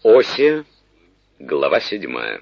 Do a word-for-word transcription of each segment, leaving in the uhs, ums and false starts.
Осия, глава седьмая.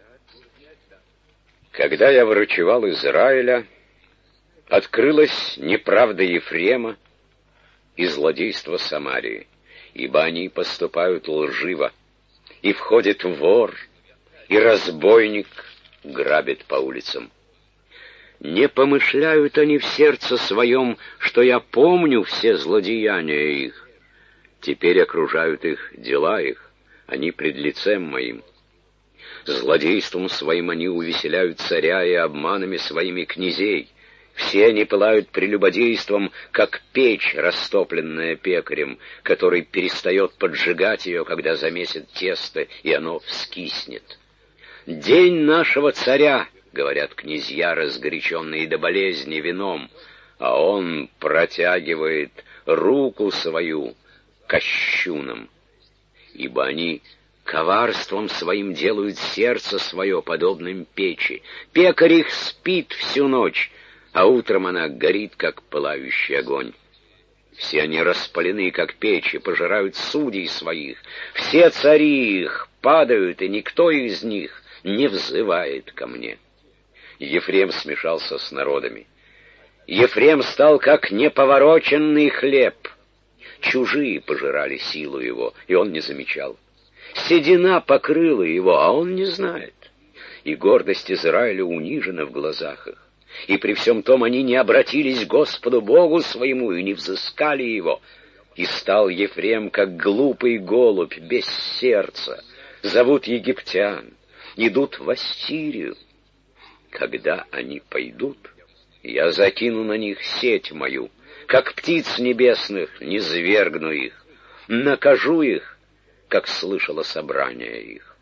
Когда я врачевал Израиля, открылась неправда Ефрема и злодейство Самарии, ибо они поступают лживо, и входит вор, и разбойник грабит по улицам. Не помышляют они в сердце своем, что я помню все злодеяния их. Теперь окружают их дела их, они пред лицем моим. Злодейством своим они увеселяют царя и обманами своими князей. Все они пылают прелюбодейством, как печь, растопленная пекарем, который перестает поджигать ее, когда замесит тесто, и оно вскиснет. «День нашего царя», — говорят князья, разгоряченные до болезни вином, а он протягивает руку свою кощунам, ибо они коварством своим делают сердце свое подобным печи. Пекарь их спит всю ночь, а утром она горит, как пылающий огонь. Все они распалены, как печи, пожирают судей своих. Все цари их падают, и никто из них не взывает ко мне. Ефрем смешался с народами. Ефрем стал, как неповороченный хлеб. Чужие пожирали силу его, и он не замечал. Седина покрыла его, а он не знает. И гордость Израиля унижена в глазах их. И при всем том они не обратились к Господу Богу своему и не взыскали его. И стал Ефрем, как глупый голубь, без сердца. Зовут египтян, идут в Ассирию. Когда они пойдут, я закину на них сеть мою, как птиц небесных низвергну их, накажу их, как слышало собрание их.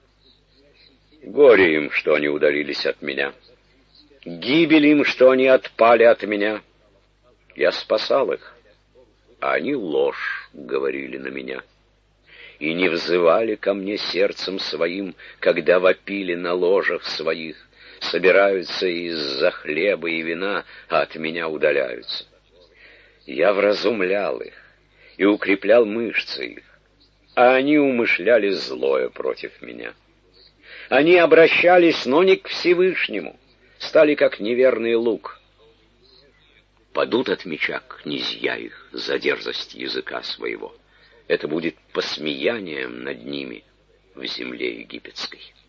Горе им, что они удалились от меня, гибель им, что они отпали от меня. Я спасал их, а они ложь говорили на меня, и не взывали ко мне сердцем своим, когда вопили на ложах своих, собираются из-за хлеба и вина, а от меня удаляются. Я вразумлял их и укреплял мышцы их, а они умышляли злое против меня. Они обращались, но не к Всевышнему, стали как неверный лук. Падут от меча князья их за дерзость языка своего. Это будет посмеянием над ними в земле египетской.